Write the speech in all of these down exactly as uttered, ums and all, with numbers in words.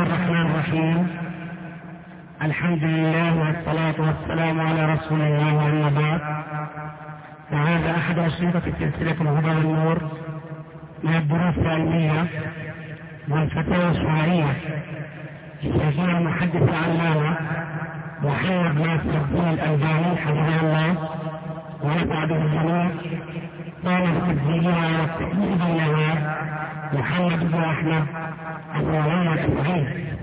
الله الرحمن الرحيم. الحمد لله والصلاة والسلام على رسول الله وأما بعد، فهذا أحد أشرطة سلسلة الهدى والنور من الدروس العلمية والفتاوى الشرعية لشيخنا المحدث العلامة محمد ناصر الدين الألباني حفظه الله ونفع به الجميع. قام بتسجيلها على التحديد بينها محمد بن أحمد أبو محمد الصغير.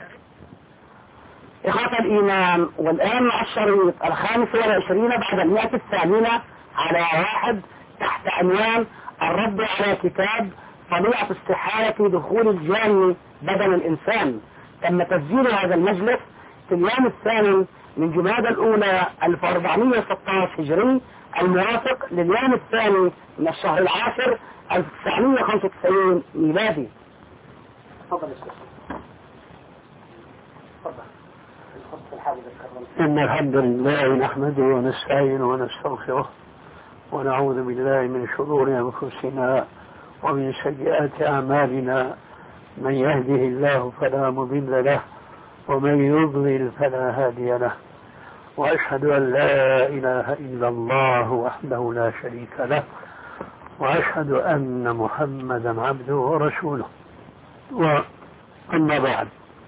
إخوة الإيمان، والآن مع الشريط الخامس والعشرين بعد المئة الثامنة على واحد تحت عنوان الرد على كتاب طبيعة استحالة دخول الجان بدن الإنسان. تم تسجيل هذا المجلس في اليوم الثاني من جمادى الأولى ألف وأربعمائة وستة عشر هجري، الموافق لليوم الثاني من الشهر العاشر ألف وتسعمائة وخمسة وتسعين ميلادي. تفضل يا شيخ. إن الحمد لله نحمده ونستعينه ونستغفره ونعوذ بالله من شرور أنفسنا ومن سيئات أعمالنا. من يهده الله فلا مضل له ومن يضلل فلا هادي له، وأشهد أن لا إله إلا الله وحده لا شريك له، وأشهد أن محمدا عبده ورسوله. وأما بعد،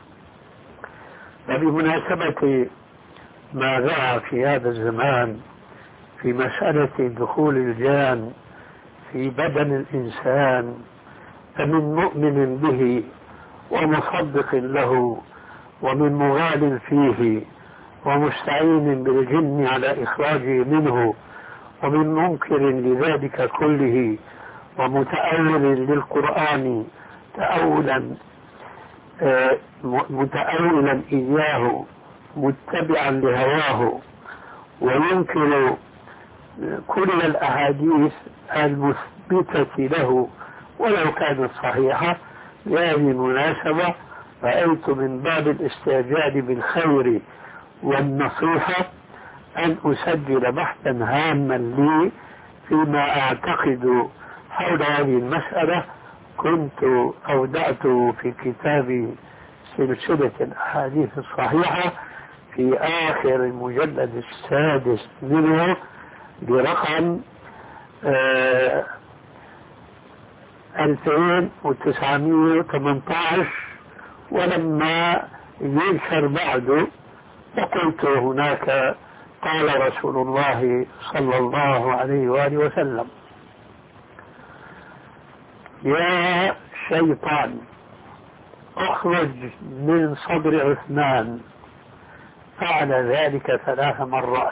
فبمناسبة ما ذاع في هذا الزمان في مسألة دخول الجان في بدن الإنسان، فمن مؤمن به ومصدق له ومن مغال فيه ومستعين بالجن على إخراجه منه ومن منكر لذلك كله ومتأول للقرآن تأولا آه متأولا إياه متبعا لهواه، وينكر كل الأحاديث المثبتة له ولو كانت صحيحة. لهذه المناسبة رأيت من باب الاستعجال بالخير والنصيحة أن أسجل بحثا هاما لي فيما أعتقد حول هذه المسألة. كنت أودعته في كتاب سلسلة الأحاديث الصحيحة في آخر المجلد السادس منه برقم آه ألفين وتسعمائة وثمانية عشر، ولما ينشر بعده فقلت هناك قال رسول الله صلى الله عليه وآله وسلم: يا شيطان اخرج من صدر عثمان. فعل ذلك ثلاث مرات.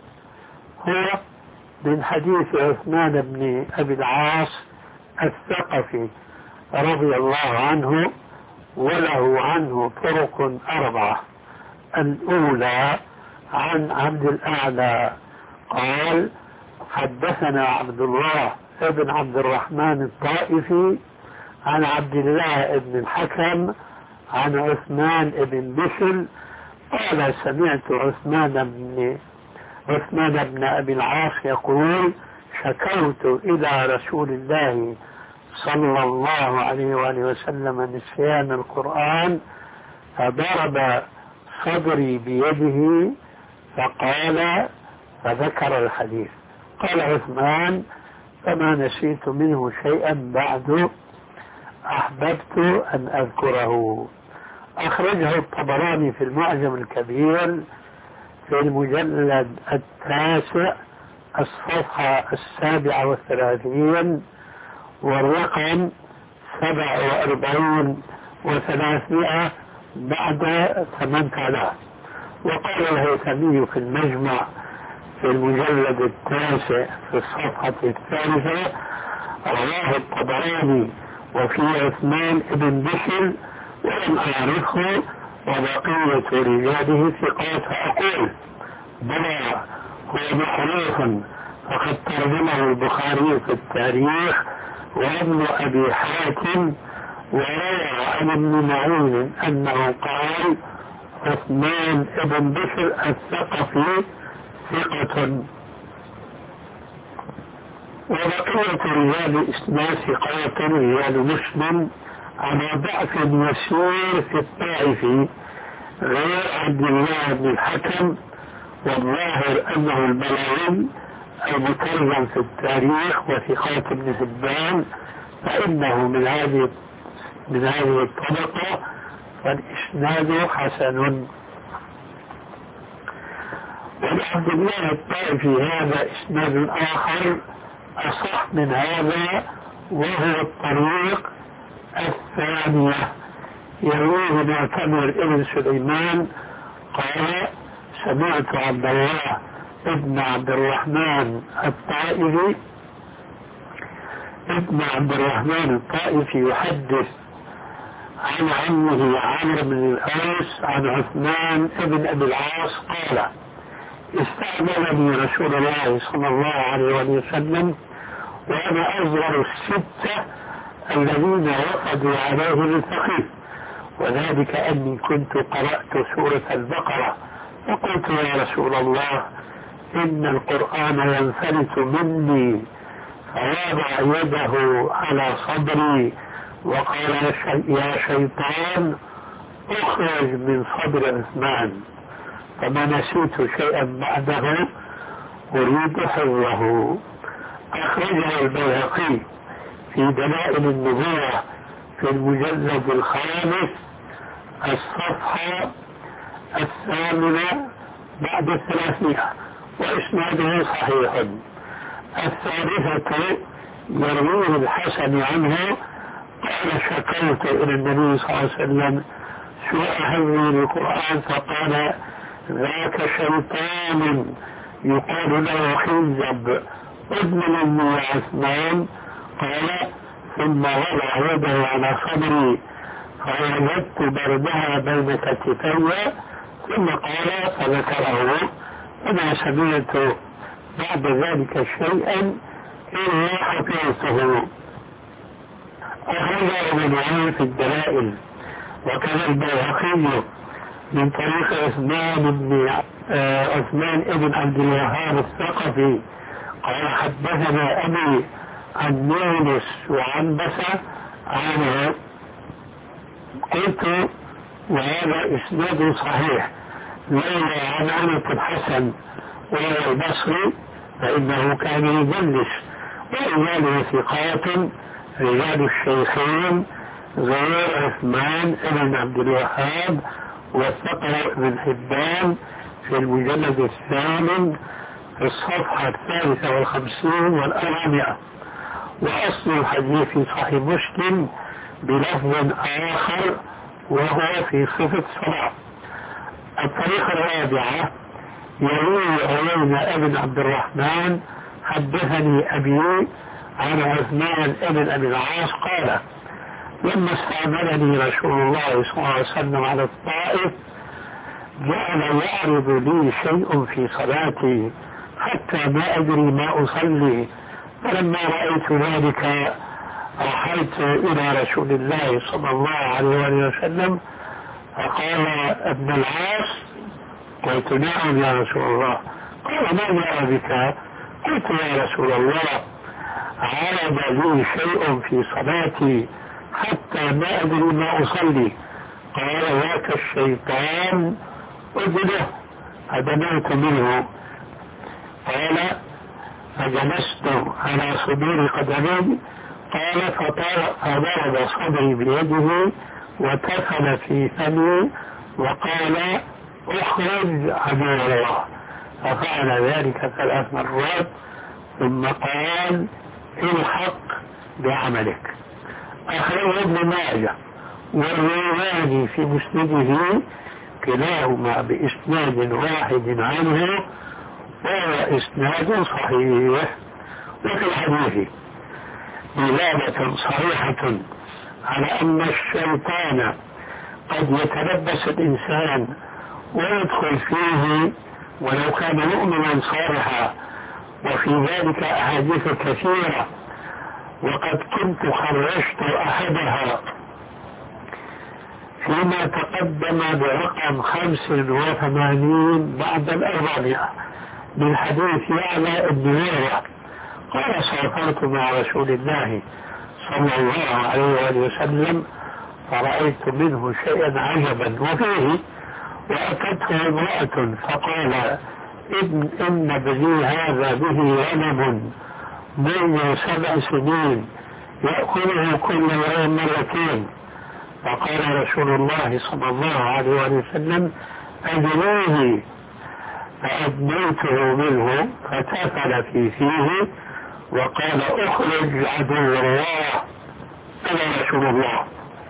هو من حديث عثمان بن أبي العاص الثقفي رضي الله عنه، وله عنه طرق أربعة. الأولى عن عبد الأعلى قال: حدثنا عبد الله ابن عبد الرحمن الطائفي عن عبد الله بن الحكم عن عثمان بن بشر قال: سمعت عثمان بن عثمان بن أبي العاص يقول: شكوت إلى رسول الله صلى الله عليه وآله وسلم نسيان القرآن فضرب صدري بيده فقال، فذكر الحديث. قال عثمان: فما نسيت منه شيئا بعد أحببت أن أذكره. أخرجه الطبراني في المعجم الكبير في المجلد التاسع الصفحة السابعة والثلاثين والرقم سبع وأربعين وثلاثمائة بعد ثمانية آلاف. وقال الهيثمي في المجمع في المجلد التاسع في الصفحة الثالثة: رواه الطبراني وفي عثمان بن بشر ولم أعرفه وبقية رجاله ثقات. أقول: بلى هو معروف، فقد ترجمه البخاري في التاريخ وابن أبي حاتم، وروى عن ابن معين أنه قال: عثمان بن بشر الثقفي ثقة. وبقية رجال الإسناد ثقات رجال مسلم على ضعف يسير في الطائف غير عبد الله بن الحكم، والظاهر أنه البلاوي المترجم في التاريخ وثقات ابن حبان، فإنه من هذه من هذه الطبقة، فالإسناد حسن. ولعبد الله الطائفي هذا إسناد آخر أصح من هذا، وهو الطريق الثانية، يرويه معتمر ابن سليمان قال سمعت عبد الله ابن عبد الرحمن الطائفي ابن عبد الرحمن الطائفي يحدث عن عمه عمرو بن الأوس عن عثمان ابن أبي العاص قال استعملني رسول الله صلى الله عليه وسلم وأنا أصغر الستة الذين وفدوا عليه بالثقيف، وذلك أني كنت قرأت سورة البقرة، فقلت يا رسول الله إن القرآن ينفلت مني، فوضع يده على صدري وقال يا شيطان اخرج من صدر عثمان، فما نسيت شيئا بعده أريد حفظه. أخرجه البيهقي في دلائل النبوة في المجلد الخامس الصفحة الثامنة بعد الثلاثمائة، وإسناده صحيح. الثالثة يرويه الحسن عنه قال شكوت إلى النبي صلى الله عليه وسلم سوء حفظي للقرآن، فقال ذاك شيطان يقال له خنزب ادمن مني يا عثمان. قال ثم وضع يده على صدري فوجدت بردها بين كتفي، ثم قال فذكره، وما سمعت بعد ذلك شيئا إلا حفظته. أخرجه ابن معين في الدلائل، وكان البيهقي من طريق عثمان بن عثمان ابن عبد الوهاب الثقفي قال حدثنا أبي عن يونس وعنبسة عنه. قلت وهذا إسناد صحيح لولا عن عنة الحسن وهو البصري فإنه كان يدلس، ورجاله ثقات رجال الشيخين غير عثمان بن عبد الوهاب، وثقه ابن حبان في المجلد الثامن في الصفحة الثالثة والخمسين والأربعمائة. وأصل الحديث في صحيح مسلم بلفظ آخر وهو في صفة الصلاة. الطريقة الرابعة يروي عيينة ابن عبد الرحمن حدثني أبي عن عثمان ابن أبي العاص قال لما استعملني رسول الله صلى الله عليه وسلم على الطائف جعل يعرض لي شيء في صلاتي حتى ما أدري ما أصلي، فلما رأيت ذلك رحلت إلى رسول الله صلى الله عليه وسلم فقال ابن العاص، قلت نعم يا رسول الله. قال ما جاء بك؟ قلت يا رسول الله عرض لي شيء في صلاتي حتى ما أدري ما أصلي. قال ذاك الشيطان أجله فدنوت منه. قال فجلست على صدور قدمي. قال فضرب صدري بيده وتفل في فمي وقال اخرج عدو الله، ففعل ذلك ثلاث مرات ثم قال الحق بعملك. أخرج ابن ماجه والرواني في مسنده كلاهما بإسناد واحد عنه وهو إسناد صحيح. وفي الحديث دلالة صريحة على أن الشيطان قد يتلبس الإنسان ويدخل فيه ولو كان مؤمنا صالحا، وفي ذلك أحاديث كثيرة، وقد كنت خرجت أحدها فيما تقدم برقم خمس وثمانين بعد الأربعمائة من حديث يعلى بن مرة قال سافرت مع رسول الله صلى الله عليه وسلم فرأيت منه شيئا عجبا. وفيه: وأتته امرأة فقال: إن, إن ابني هذا به غنم منذ سبع سنين يأكله كل يوم مرتين. فقال رسول الله صلى الله عليه وسلم: أدنيه. فأدنيته منه فتفل في فيه وقال: اخرج عدو الله. أنا رسول الله.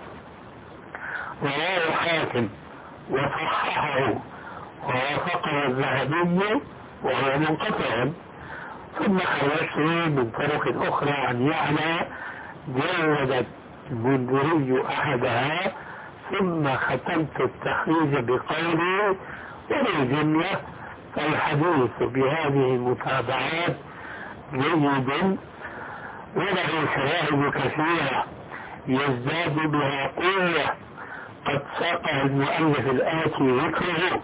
رواه الحاكم وصححه ووافقه الذهبي وهو منقطع. ثم خرجته من طرق أخرى عن يعلى جودت المنذري أحدها، ثم ختمت التخريج بقولي: وبالجملة فالحديث بهذه المتابعات جيد وله شواهد كثيرة يزداد بها قوة قد ساقها المؤلف الآتي ذكره،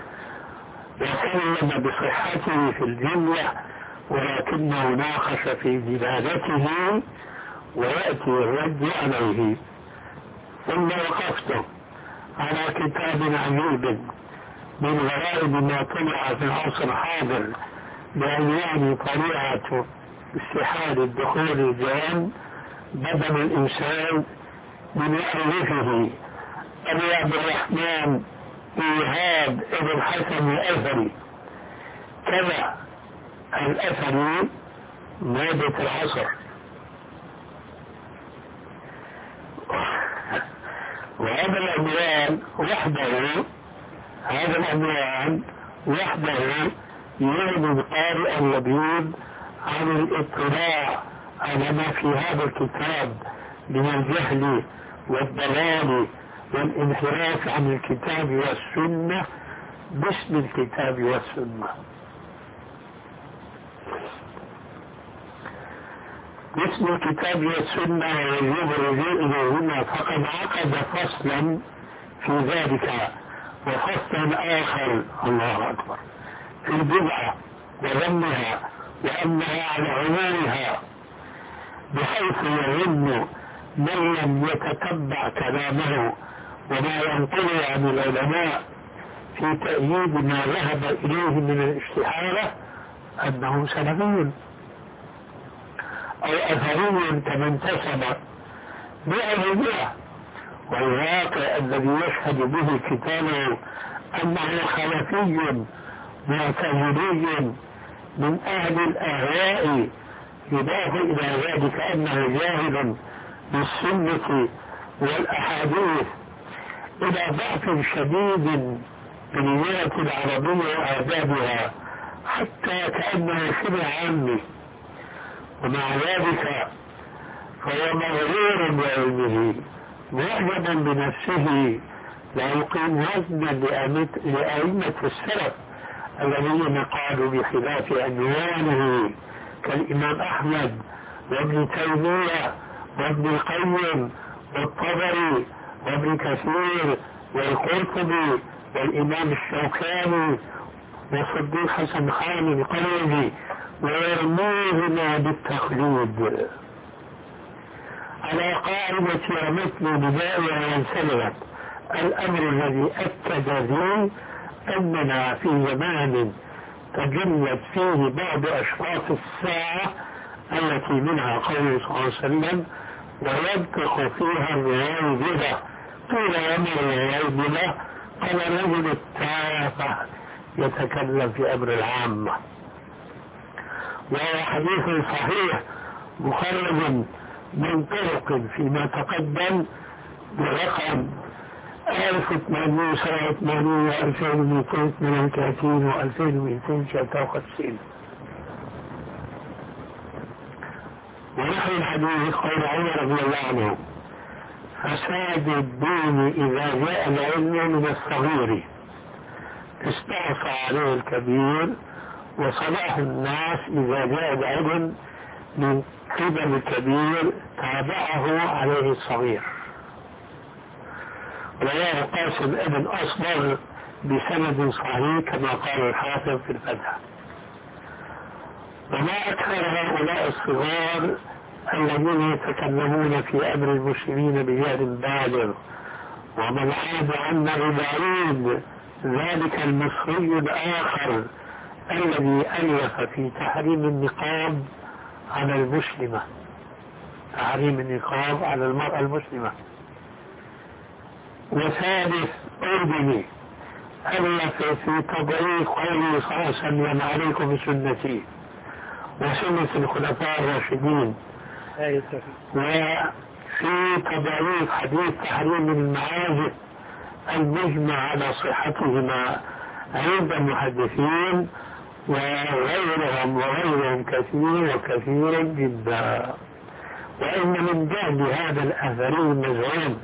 وسلم بصحته في الجملة، ولكنه ناقش في دلالته ويأتي الرد عليه. ثم وقفت على كتاب عجيب من غرائب ما طلع في العصر الحاضر بعنوان طليعة استحالة دخول الجان بدل الإنسان من مؤلفه أبي عبد الرحمن إيهاب ابن حسن الأثري. كذا الأثري مادة العصر. وهذا العنوان وحده هذا العنوان وحده يعلم القارئ اللبيب عن الاطلاع على ما في هذا الكتاب من الجهل والضلال والانحراف عن الكتاب والسنة باسم الكتاب والسنة. باسم الكتاب والسنة ويجب الرجوع إليهما، فقد عقد فصلا في ذلك وفصلا آخر الله أكبر في البدعة وذمها وأنها على عمومها، بحيث يظن من لم يتتبع كلامه وما ينقل عن العلماء في تأييد ما ذهب إليه من الاستحالة أنه سلفي أو أثري كما انتسب مئة بالمئة، والواقع الذي يشهد به كتابه أنه خلفي معتزلي من أهل الأهواء، يضاف إلى ذلك أنه جاهل بالسنة والأحاديث إلى ضعف شديد باللغة العربية وآدابها حتى كأنه شبه عامي، ومع ذلك فهو مغرور بعلمه معجبا بنفسه لا يقيم وزنا لأئمة السلف الذين قالوا بخلاف عنوانه كالإمام أحمد وابن تيمية وابن القيم والطبري وابن كثير والقرطبي والإمام الشوكاني وصديق حسن خان القرني، ويرموهما بالتخليد على قاعدة ومثل بدائها وانسلت. الأمر الذي أكد لي أننا في زمان تجلت فيه بعض أشراط الساعة التي منها قوله صلى الله عليه وسلم: وينطق فيها الغيبة. قيل وما الغيبة؟ قال: رجل التافه يتكلم في أمر العامة. وهو حديث صحيح مخرج من طرق فيما تقدم برقم ألف وثمانمائة وسبعة وثمانين وألفين ومئتين وثمانية وثلاثين وألفين ومئتين وثلاثة وخمسين. ونحن الحديث قول عمر رضي الله عنه: فساد الدين إذا جاء العلم من الصغير استعصى عليه الكبير، وصلاح الناس إذا جاء العلم من قبل الكبير تابعه عليه الصغير. رواه قاسم ابن أصبغ بسند صحيح كما قال الحافظ في الفتح. وما أكثر هؤلاء الصغار الذين يتكلمون في أمر المسلمين بجهل بالغ، ومن عاد عنا ببعيد ذلك المصري الآخر الذي ألف في تحريم النقاب على المسلمة، تحريم النقاب على المرأة المسلمة. وثالث أردني ألف في تضعيف قوله صلى الله عليه وسلم عليكم بسنتي وسنة الخلفاء الراشدين، وفي تضعيف حديث تحريم المعازف المجمع على صحتهما عند المحدثين وغيرهم وغيرهم كثير وكثير جدا. وإن من جهل هذا الأثري المزعوم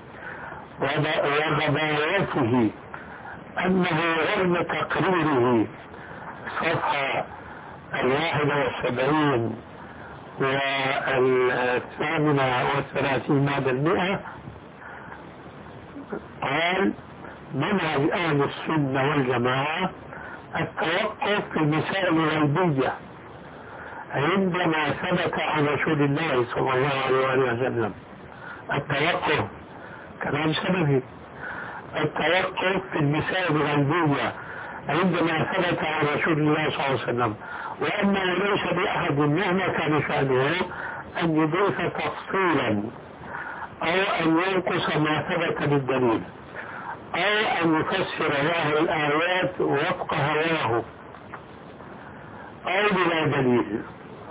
وغباوته أنه رغم تقريره صفحة الواحدة والسبعين والثامنة والثلاثين بعد المئة قال منهج أهل السنة والجماعة التوقف في المسائل الغيبية عندما ثبت عن رسول الله صلى الله عليه وسلم. التوقف كلام سلفي، التوقف في المسائل الغيبية عندما ثبت عن رسول الله صلى الله عليه وسلم، وأنه ليس بأحد مهما كان شأنه أن يضيف تفصيلا أو أن ينقص ما ثبت بالدليل أو أن يفسر له الآيات وفق هواه أو بلا دليل.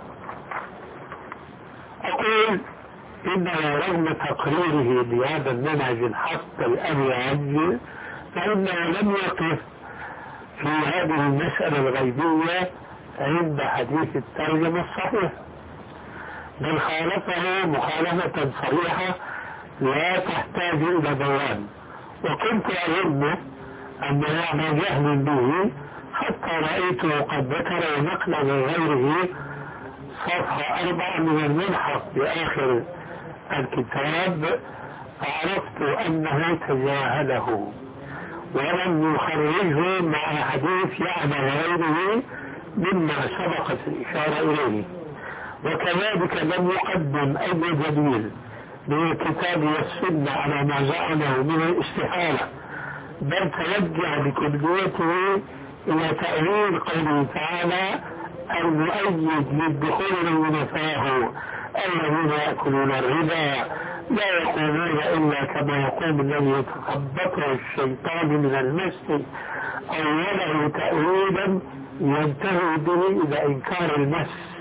أقول إنه رغم تقريره بهذا المنهج الحق الأبيض فإنه لم يقف في هذه المسألة الغيبية عند حديث الترجمة الصحيح، بل خالفه مخالفة صريحة لا تحتاج إلى بيان. وكنت أظن أنه على جهل به حتى رأيته قد ذكر نقلا من غيره صفحة أربعة من الملحق بآخر الكتاب، فعرفت أنه تجاهله ولم يخرجه مع حديث يعني غيره مما سبقت الإشارة إليه. وكذلك لم يقدم أي دليل من الكتاب والسنة على ما زعمه من الاستحالة، بل توجه بكليته إلى تأويل قوله تعالى المؤيد للدخول من فاه الذين يأكلون الربا لا يقومون إلا كما يقوم الذي يتخبطه الشيطان من المس، أوله تأويلا ينتهي به إلى إنكار المس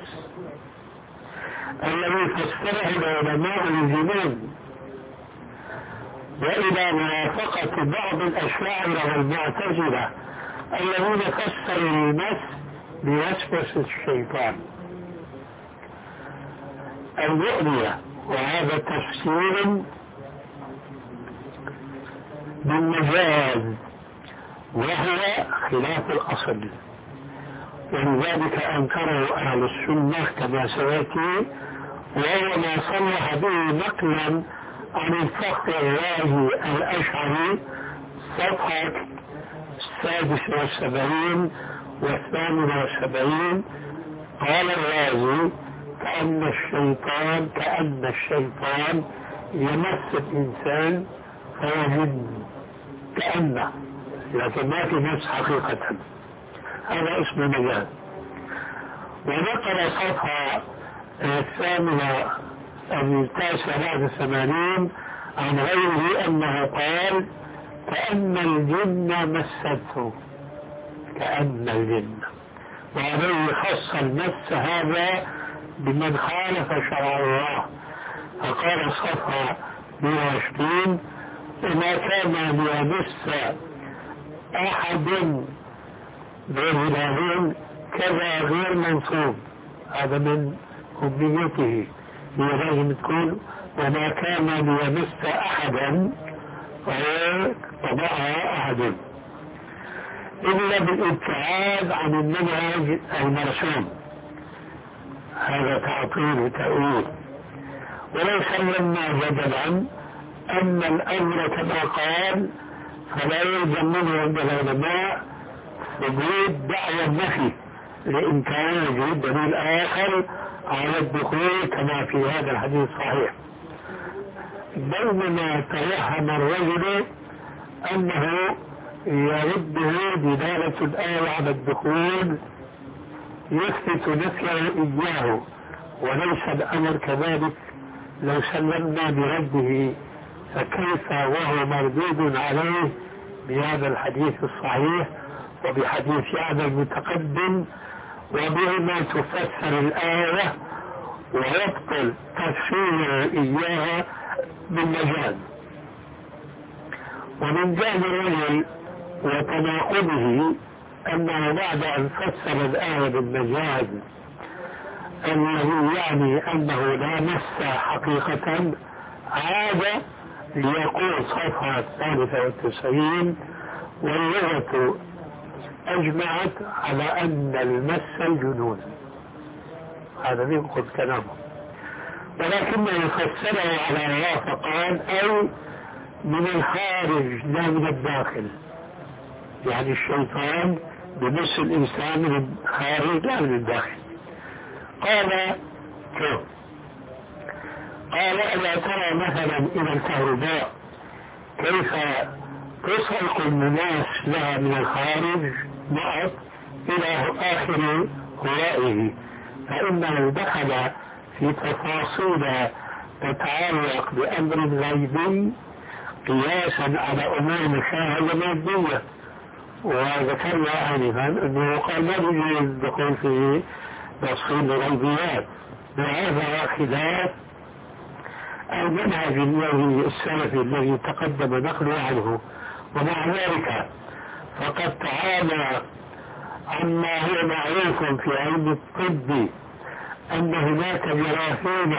الذي فسره العلماء الجنون، وإلى موافقة بعض الأشاعرة والمعتزلة الذين فسروا المس بوسوسة الشيطان الرؤية، وهذا تفسير بالمجاز وهو خلاف الأصل، ولذلك أنكره أهل السنة كما سيأتي، وهو ما صلح به نقلا عن الفخر الرازي الأشعري صفحة السادس والسبعين والثامن والسبعين. قال الرازي كأن الشيطان كأن الشيطان يمس الإنسان فيجن كأنه، لكن ما في نفس حقيقة، هذا اسم مجاز. ونقل صفحة الثامنة التاسعة بعد الثمانين عن غيره أنه قال كأن الجن مسته، كأن الجن، وعليه خص المس هذا بمن خالف شرع الله، فقال صفحة مئة وعشرين وما كان ليمس أحد بهلالين كذا غير منصوب، هذا من أمنيته، هي لازم تكون وما كان ليمس أحدا وهو طبعها أحد، إلا بالابتعاد عن المنهج المرسوم، هذا تعطيل وتأويل. ولو سلمنا جدلا أن الأمر كما قال فلا يلزم منه عند العلماء وجود دعوى النفي لإمكان وجود دليل آخر على الدخول كما في هذا الحديث الصحيح. بينما توهم الرجل أنه يرده دلالة الآية على الدخول يثبت نفيه إياه، وليس الأمر كذلك. لو سلمنا برده فكيف وهو مردود عليه بهذا الحديث الصحيح وبحديث هذا المتقدم وبهما تفسر الآية ويبطل تفسير إياها بالمجاز. ومن جهل الرجل وتناقضه أنه بعد أن فسر الآية بالمجاز الذي يعني أنه لا مس حقيقة عاد ليقول صفحة الثالثة والتسعين واللغة أجمعت على أن المس الجنون. هذا ينقض كلامه، ولكنه فسره على الله فقال أي من الخارج لا من الداخل، يعني الشيطان بمس الإنسان من الخارج لا من الداخل. قال كيف؟ قال ألا ترى مثلا إلى الكهرباء كيف تسرق الناس لها من الخارج نقط إلى آخر هوائه، فإنه دخل في تفاصيل تتعلق بأمر غيبي قياسا على أمور مشاهدة مادية. وذكرنا آنفا أنه قال ما يجوز الدخول في تفصيل الغيبيات، وهذا خلاف المنهج الذي السلفي الذي تقدم نقله عنه. ومع ذلك فقد تعالى عما هو معروف في علم الطب أن هناك جراثيم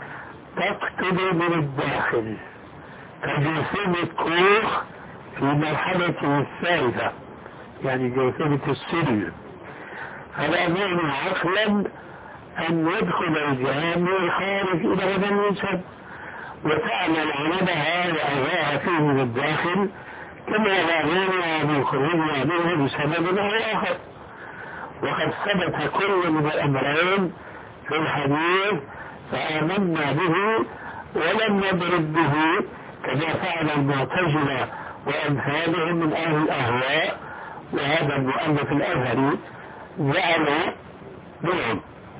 تقتل من الداخل كجرثومة الكوخ في مرحلته الثالثة، يعني جرثومة السل، فلا مانع عقلا أن يدخل الجهاز من الخارج إلى بدن الإنسان وتعمل عملها وأذاها فيه من الداخل كما لا مانع من خروجها منه بسبب أو آخر. وقد ثبت كل من الأمرين في الحديث فآمنا به ولم نضرب به كما فعل المعتزلة وأمثالهم من أهل الأهواء. وهذا المؤلف الأزهري جعل منهم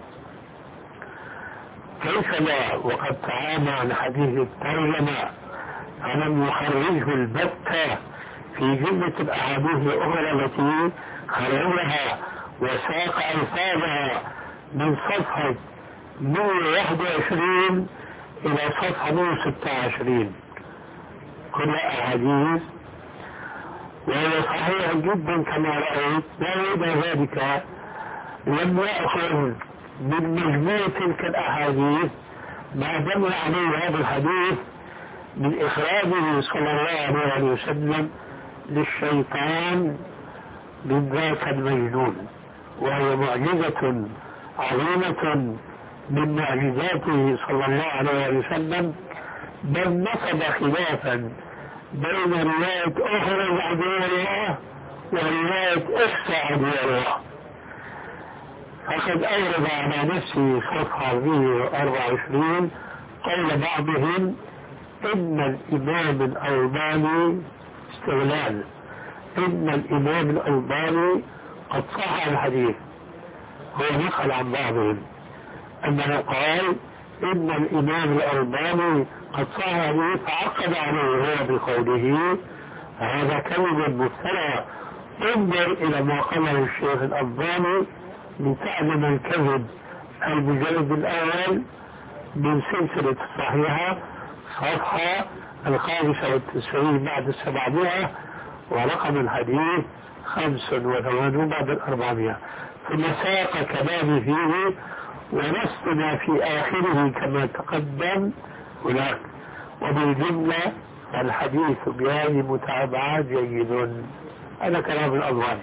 كيف لا وقد تعامى عن حديث الترجمة فلم يخرجه البتة في جملة الأحاديث الأخرى التي خرجها وساق ألفاظها من صفحة مئة وواحد وعشرين إلى صفحة مئة وستة وعشرين كلها أحاديث، وهي صحيح جدا كما رأيت. وإلى ذلك لم يأخذ من مجموع تلك الأحاديث ما دل عليه هذا الحديث من إخراجه صلى الله عليه وسلم للشيطان من ذاك المجنون، وهي معجزة عظيمة من معجزاته صلى الله عليه وسلم، بل نصب خلافا بين رواية أخرى عدو الله ورواية أخرى عدو الله. فقد أورد على نفسه صفحة مئة وأربعة وعشرين قول بعضهم إن الإمام الألباني استغلال إن الإمام الألباني قد صح الحديث. هو نقل عن بعضهم أنه قال إن الإمام الألباني قد صح الحديث فعقد عليه هو بقوله هذا كلمة مفترى. انظر إلى ما قاله الشيخ الألباني لتعلم الكذب. المجلد الأول من سلسلة الصحيحة صفحة الخامسة والتسعين بعد السبعمائة ورقم الحديث خمس وثمانون بعد الأربعمائة. ثم ساق كلامي فيه ولسنا في آخره كما تقدم هناك. وبالجملة الحديث بهذه متابعات جيد. هذا كلام الألباني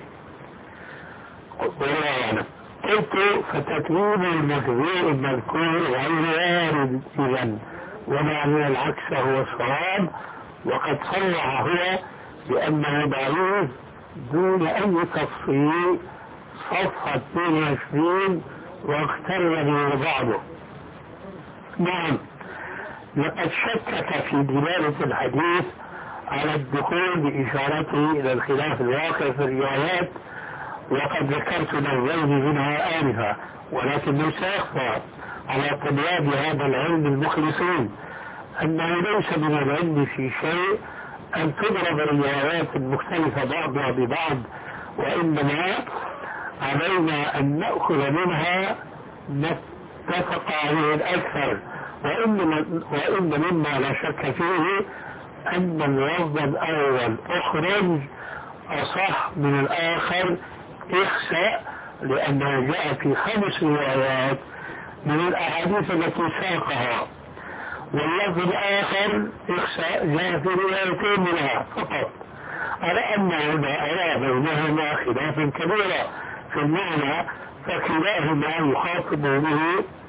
والله أعلم. قلت فتكوين المكذوب المذكور غير وارد إذن، ومعنى العكس هو الصواب. وقد صرح هو بأنه ضعيف دون أي تفصيل صفحة اثنين وعشرين واقترن به بعضه. نعم، لقد شكك في دلالة الحديث على الدخول بإشارته إلى الخلاف الواقع في الروايات، وقد ذكرت نوعين منها آنفا، ولكنه سيخفى على طلاب هذا العلم المخلصين أنه ليس من العلم في شيء أن تضرب الروايات المختلفة بعضها ببعض، وإنما علينا أن نأخذ منها نتفق عليه الأكثر. وإن وإن مما لا شك فيه أن اللفظ الأول أخرج أصح من الآخر اخسأ، لأنه جاء في خمس روايات من الأحاديث التي ساقها، واللفظ الآخر اخسأ جاء في روايتين منها فقط، على أن هنا أرى بينهما خلافا كبيرا في المعنى، فكلاهما يخاطب به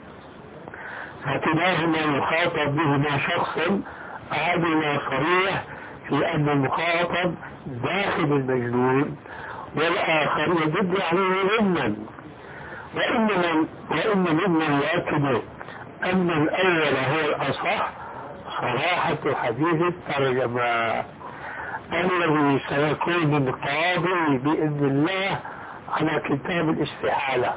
فكلاهما يخاطب بهما شخص أحدهما صريح في أن المخاطب داخل المجنون، والآخر يدل عليه ضمنا. وإن من وإن ممن يؤكد أن الأول هو الأصح صراحة حديث الترجمة الذي سيكون من قاضي بإذن الله على كتاب الاستحالة.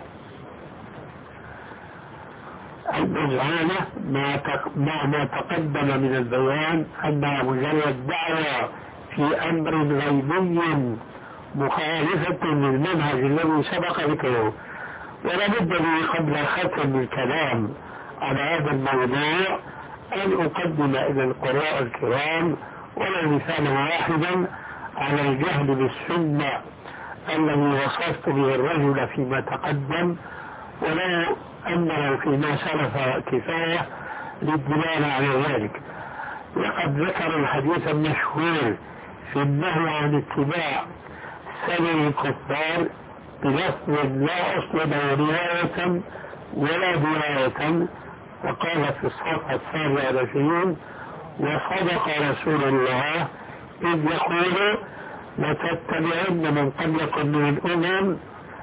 المجعانة مع ما تقدم من البيان أنها مجرد دعوة في أمر غيبي مخالفة للمنهج الذي سبق ذكره، ولا بد لي قبل ختم الكلام على هذا الموضوع أن أقدم إلى القراء الكرام ولا مثال واحدا على الجهل بالسنة الذي وصفت به الرجل فيما تقدم، ولو أنه فيما سلف كفاية للدلالة على ذلك. لقد ذكر الحديث المشهور في النهي عن اتباع سبيل الكفار بلفظ لا أصل له رواية ولا دراية، وقال في الصفحة السابعة والعشرين: وصدق رسول الله إذ يقول لتتبعن من قبلكم من الأمم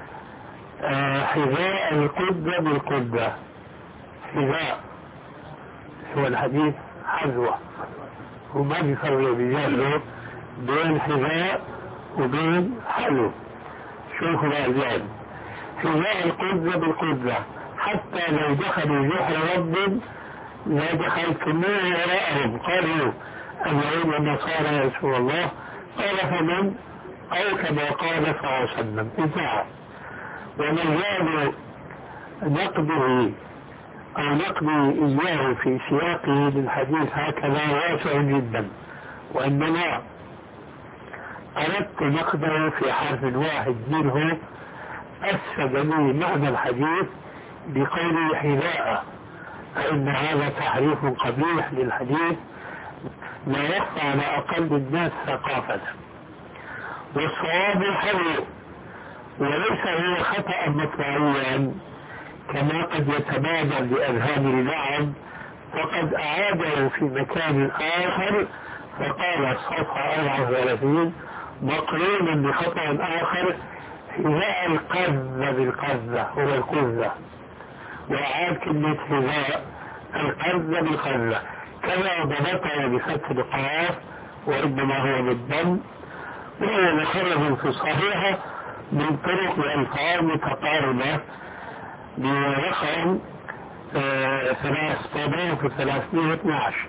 حذاء القدة بالقدة. حذاء هو الحديث حذوة، وما بيفرق بجانه بين حذاء وبين حلو. شوفوا الأعجاب، حذاء القدة بالقدة، حتى لو دخلوا جحر رب لا دخلتموه وراءهم. قالوا اليهود والنصارى يا رسول الله، قال فمن؟ أو كما قال صلى الله عليه وسلم إذاعة. ومجال نقده أو نقده إياه في سياقه للحديث هكذا واسع جدا، وإنما أردت نقده في حرف واحد منه أفسد لي معنى الحديث بقوله حذاء، فإن هذا تحريف قبيح للحديث لا يخفى على أقل الناس ثقافة. والصواب حلو، وليس هو خطأ مطبعيا كما قد يتبادر لأذهان البعض، فقد أعاده في مكان آخر فقال الصفحة أربعة وثلاثين مقرونا بخطأ آخر حذاء القذة بالقذة هو القذة، وأعاد كلمة حذاء القذة بالقذة، كما ضبطها بفتح القاف وإنما هو بالضم، وهو مخرج في الصحيحة من طرق الألفاظ متقاربة برقم ثلاث آلاف وثلاثمائة واثني عشر.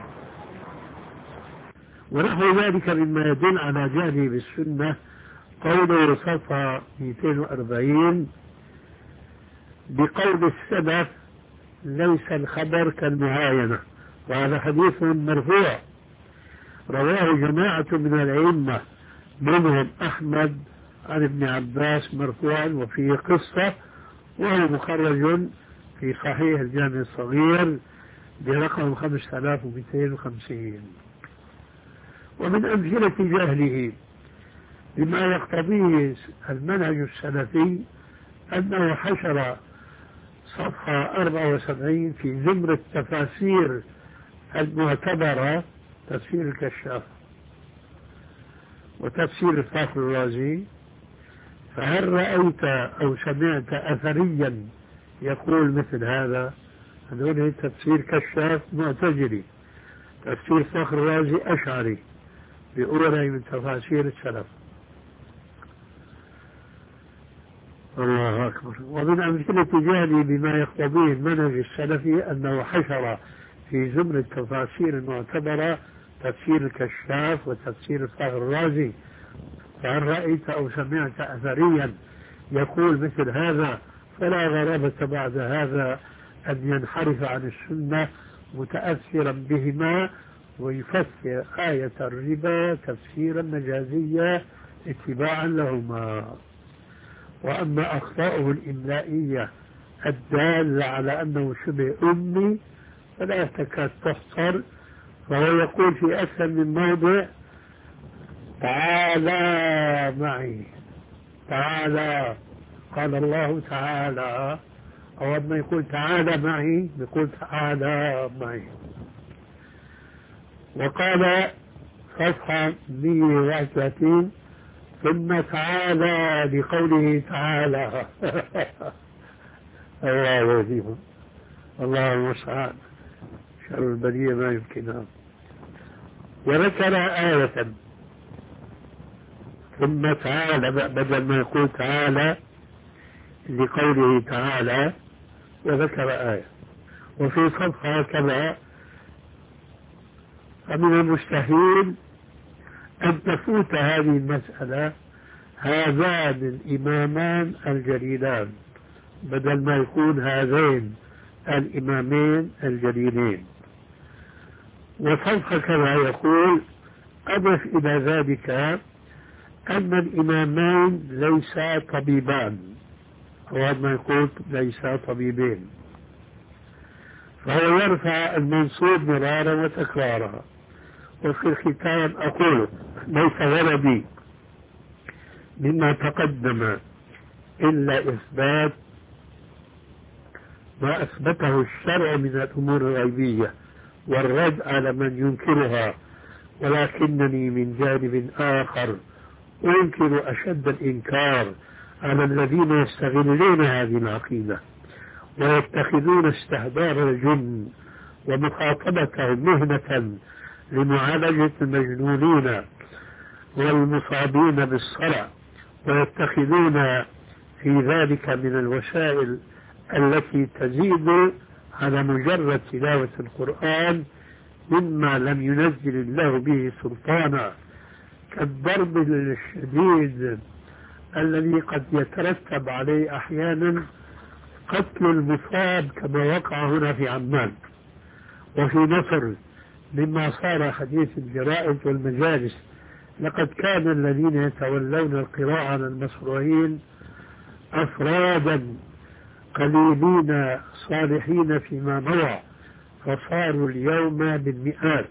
ونحو ذلك مما يدل على جهله بالسنة قوله صفحة مئتين وأربعين بقول السلف ليس الخبر كالمعاينة، وهذا حديث مرفوع رواه جماعة من الأئمة منهم أحمد عن ابن عباس مرفوعا وفيه قصة، وهو مخرج في صحيح الجامع الصغير برقم خمسة آلاف ومئتين وخمسين. ومن أمثلة جهله بما يقتضيه المنهج السلفي أنه حشر صفحة أربعة وسبعين في زمرة التفاسير المعتبرة تفسير الكشاف وتفسير الفخر الرازي، فهل رأيت أو سمعت أثريا يقول مثل هذا، هذول تفسير كشاف معتزلي، تفسير فخر الرازي أشعري، بأولى من تفاسير السلف. الله أكبر. ومن أمثلة جهلي بما يقتضيه المنهج السلفي أنه حشر في زمرة التفاسير المعتبرة تفسير الكشاف وتفسير الفخر الرازي. فهل رأيت أو سمعت أثريا يقول مثل هذا؟ فلا غرابة بعد هذا أن ينحرف عن السنة متأثرا بهما ويفسر آية الربا تفسيرا مجازيا اتباعا لهما. وأما أخطاؤه الإملائية الدالة على أنه شبه أمي فلا تكاد تحصر، فهو يقول في أكثر من موضع تعالى معي، تعالى، قال الله تعالى، أو أما يقول تعالى معي يقول تعالى معي. وقال صفحة مئة وواحد وثلاثين ثم تعالى لقوله تعالى. الله وزيهم، الله المستعان، شر البلية ما يمكنها. وذكر آية ثم تعالى بدل ما يقول تعالى لقوله تعالى، وذكر آية. وفي صفحة كذا فمن المستحيل أن تفوت هذه المسألة هذان الإمامان الجليلان بدل ما يكون هذين الإمامين الجليلين. وصفحة كذا يقول أضف إلى ذلك أن الإمامين ليسا طبيبان، أو ما يقول ليسا طبيبين، فهو يرفع المنصوب مرارا وتكرارا. وفي الختام أقول ليس ولدي مما تقدم إلا إثبات ما أثبته الشرع من الأمور الغيبية والرد على من ينكرها، ولكنني من جانب آخر أنكر أشد الإنكار على الذين يستغلون هذه العقيدة ويتخذون استهدار الجن ومخاطبتهم مهنة لمعالجة المجنونين والمصابين بالصرع، ويتخذون في ذلك من الوسائل التي تزيد على مجرد تلاوة القرآن مما لم ينزل الله به سلطانا، كالضرب الشديد الذي قد يترتب عليه أحيانا قتل المصاب كما وقع هنا في عمان وفي مصر مما صار حديث الجرائد والمجالس. لقد كان الذين يتولون القراءة على المشروعين أفرادا قليلين صالحين فيما مضى، فصاروا اليوم بالمئات،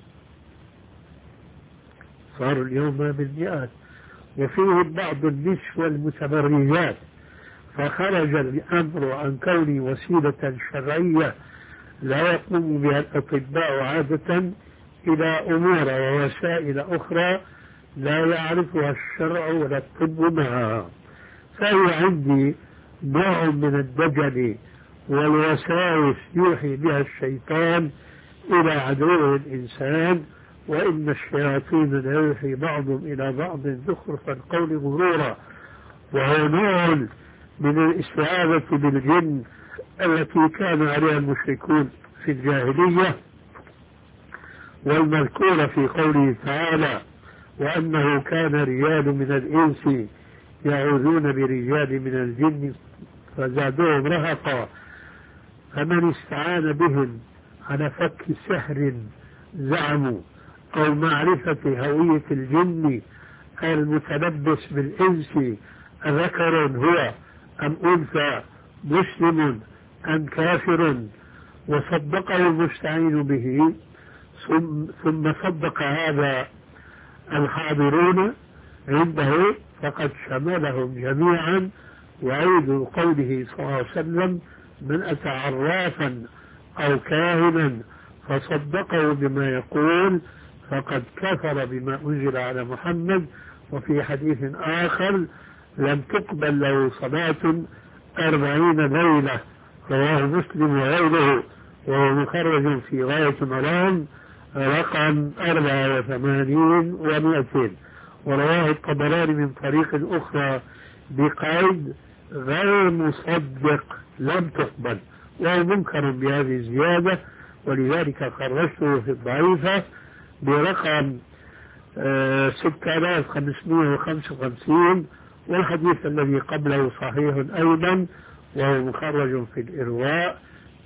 صاروا اليوم بالمئات، وفيهم بعض النسوة المتبرجات. فخرج الأمر عن كون وسيلة شرعية لا يقوم بها الأطباء عادة إلى أمور ووسائل أخرى لا يعرفها الشرع ولا الطب معها. فهي عندي نوع من الدجل والوساوس يوحي بها الشيطان إلى عدو الإنسان، وإن الشياطين لا يوحي بعضهم إلى بعض زخرف القول غرورا. وهو نوع من الاستعاذة بالجن التي كان عليها المشركون في الجاهلية، والمذكورة في قوله تعالى وأنه كان رجال من الإنس يعوذون برجال من الجن فزادوهم رهقا. فمن استعان بهم على فك سحر زعموا أو معرفة هوية الجن المتلبس بالإنس أذكر هو أم أنثى، مسلم أم كافر، وصدقه المستعين به، ثم صدق هذا الحاضرون عنده فقد شملهم جميعا. وعيد قوله صلى الله عليه وسلم من أتى عرافا أو كاهنا فصدقه بما يقول فقد كفر بما أنزل على محمد. وفي حديث آخر لم تقبل له صلاة أربعين ليلة رواه مسلم وغيره وهو مخرج في غاية مرام رقم أربعة وثمانين ومئتين، ورواه الطبراني من طريق أخرى بقيد غير مصدق لم تقبل، وهو منكر بهذه الزيادة، ولذلك خرجته في الضعيفة برقم ستة آلاف وخمسمائة وخمسة وخمسين، والحديث الذي قبله صحيح أيضا وهو مخرج في الإرواء.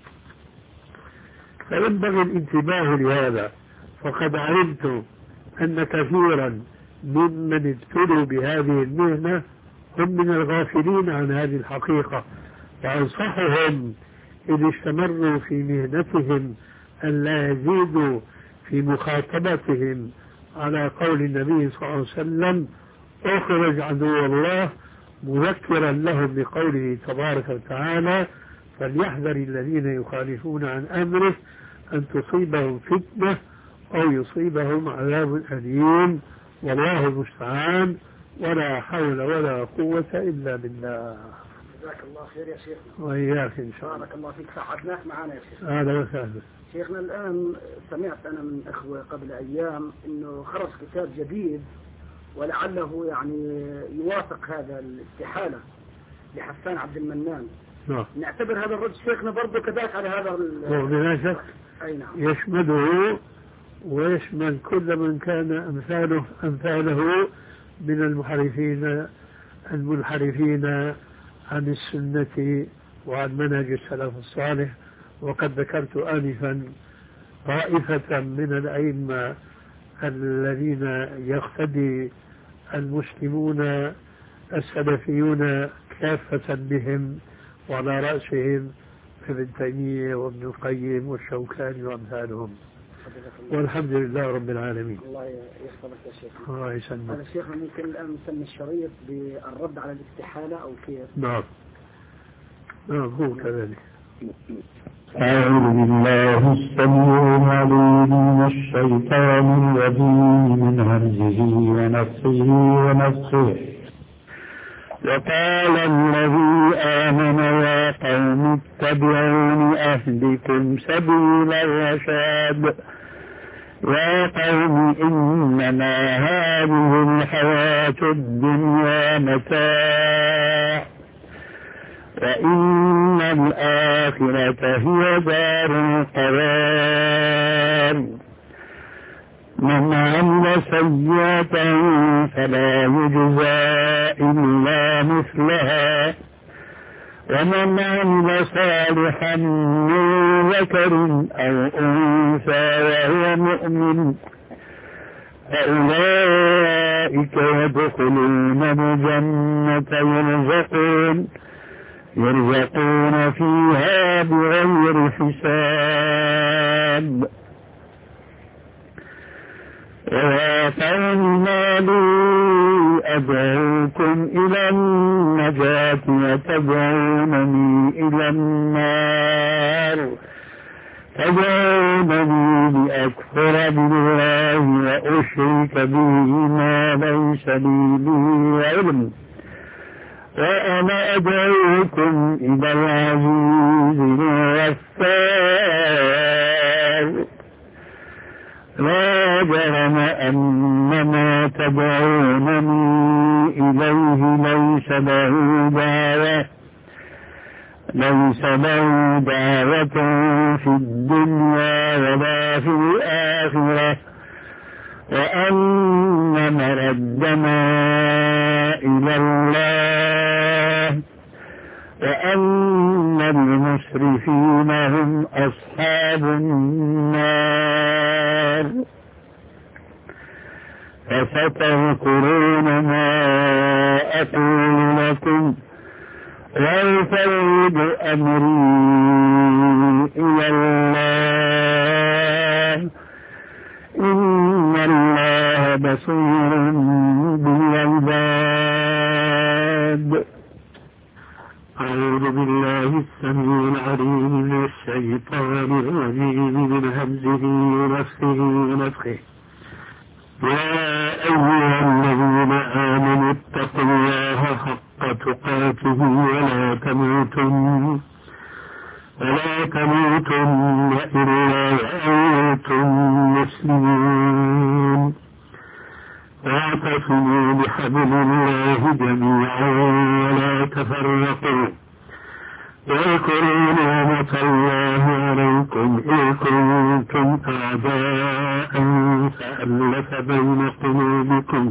فينبغي الانتباه لهذا، فقد علمت أن كثيرا ممن ابتلوا بهذه المهنة هم من الغافلين عن هذه الحقيقة، وأنصحهم إذا استمروا في مهنتهم أن لا يزيدوا في مخاطبتهم على قول النبي صلى الله عليه وسلم: اخرج عدو الله، مذكرا لهم بقوله تبارك وتعالى: فليحذر الذين يخالفون عن أمره أن تصيبهم فتنة أو يصيبهم عذاب أليم، والله المستعان، ولا حول ولا قوة إلا بالله. جزاك الله خير يا شيخنا. وإياك إن شاء الله. بارك الله فيك، ساعدناك معنا يا شيخ. أهلا وسهلا. شيخنا الآن سمعت أنا من إخوة قبل أيام إنه خرج كتاب جديد ولعله يعني يوافق هذا الاستحالة لحسان عبد المنان. نعم. نعتبر هذا الرد شيخنا برضه كذلك على هذا بلا شك. أي نعم. يشمله ويشمل كل من كان أمثاله أمثاله من المحرفين المنحرفين عن السنة وعن منهج السلف الصالح. وقد ذكرت آنفا طائفة من الأئمة الذين يقتدي المسلمون السلفيون كافة بهم، وعلى رأسهم ابن تيمية وابن القيم والشوكاني وأمثالهم، والحمد لله رب العالمين. الله يحفظك يا شيخ. الله يسلمك. هذا شيخنا ممكن الآن نسمي الشريط بالرد على الاستحالة أو كيف؟ نعم نعم هو كذلك. أعوذ بالله السميع العليم من الشيطان الرجيم من همزه ونفسه ونفسه. وقال الذي آمن: يا قوم اتبعون أهدكم سبيل الرشاد. يا قوم إنما هذه الحياة الدنيا متاع، وإن الآخرة هي دار القرار. من عمل سيئة فلا يجزى إلا مثلها، ومن عمل صالحا من ذكر أو أنثى وهو مؤمن فأولئك يدخلون الجنة يرزقون يرزقون فيها بغير حساب. ويا قوم ما لي أدعوكم إلى النجاة وتدعونني إلى النار، تدعونني لأكفر بالله وأشرك به ما ليس لي به علم، وأنا أدعوكم إلى العزيز الغفار. لا جرم أن ما تدعونني إليه ليس له دعوة ليس له دعوة في الدنيا ولا في الآخرة، وأن مردنا إلى الله، وأن المسرفين هم أصحاب النار. فستذكرون ما أقول لكم وأفوض أمري إلى الله، إن الله بصير بالعباد. أعوذ بالله السميع العليم من الشيطان الرجيم من همزه ونفسه ونفخه. يا أيها الذين آمنوا اتقوا الله حق تقاته ولا تموتن الله جميعا ولا تفرقوا واذكروا نعمة الله عليكم إذ كنتم أعداء فألف بين قلوبكم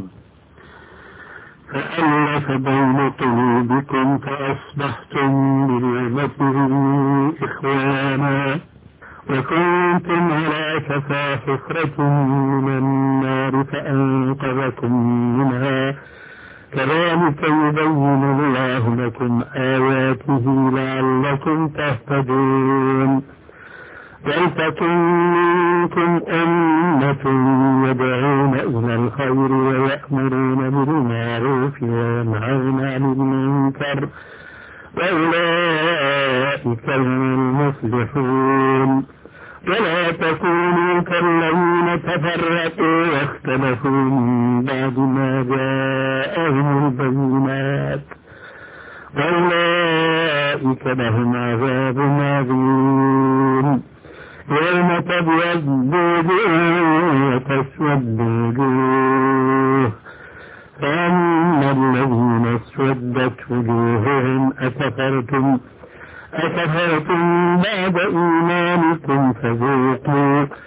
فألف بين قلوبكم فأصبحتم بنعمته إخوانا وكنتم على شفا حفرة من النار فأنقذكم منها كذلك يبين الله لكم آياته لعلكم تهتدون ولتكن منكم أمة يدعون إلى الخير ويأمرون بالمعروف وينهون عن المنكر وأولئك هم المفلحون ولا تكونوا كالذين تفرقوا واختلفوا من بعد ما جاءهم البينات وأولئك لهم عذاب عظيم يوم تبيض وجوه وتسود وجوه فأما الذين اسودت وجوههم أكفرتم أكفرتم بعد إيمانكم فذوقوا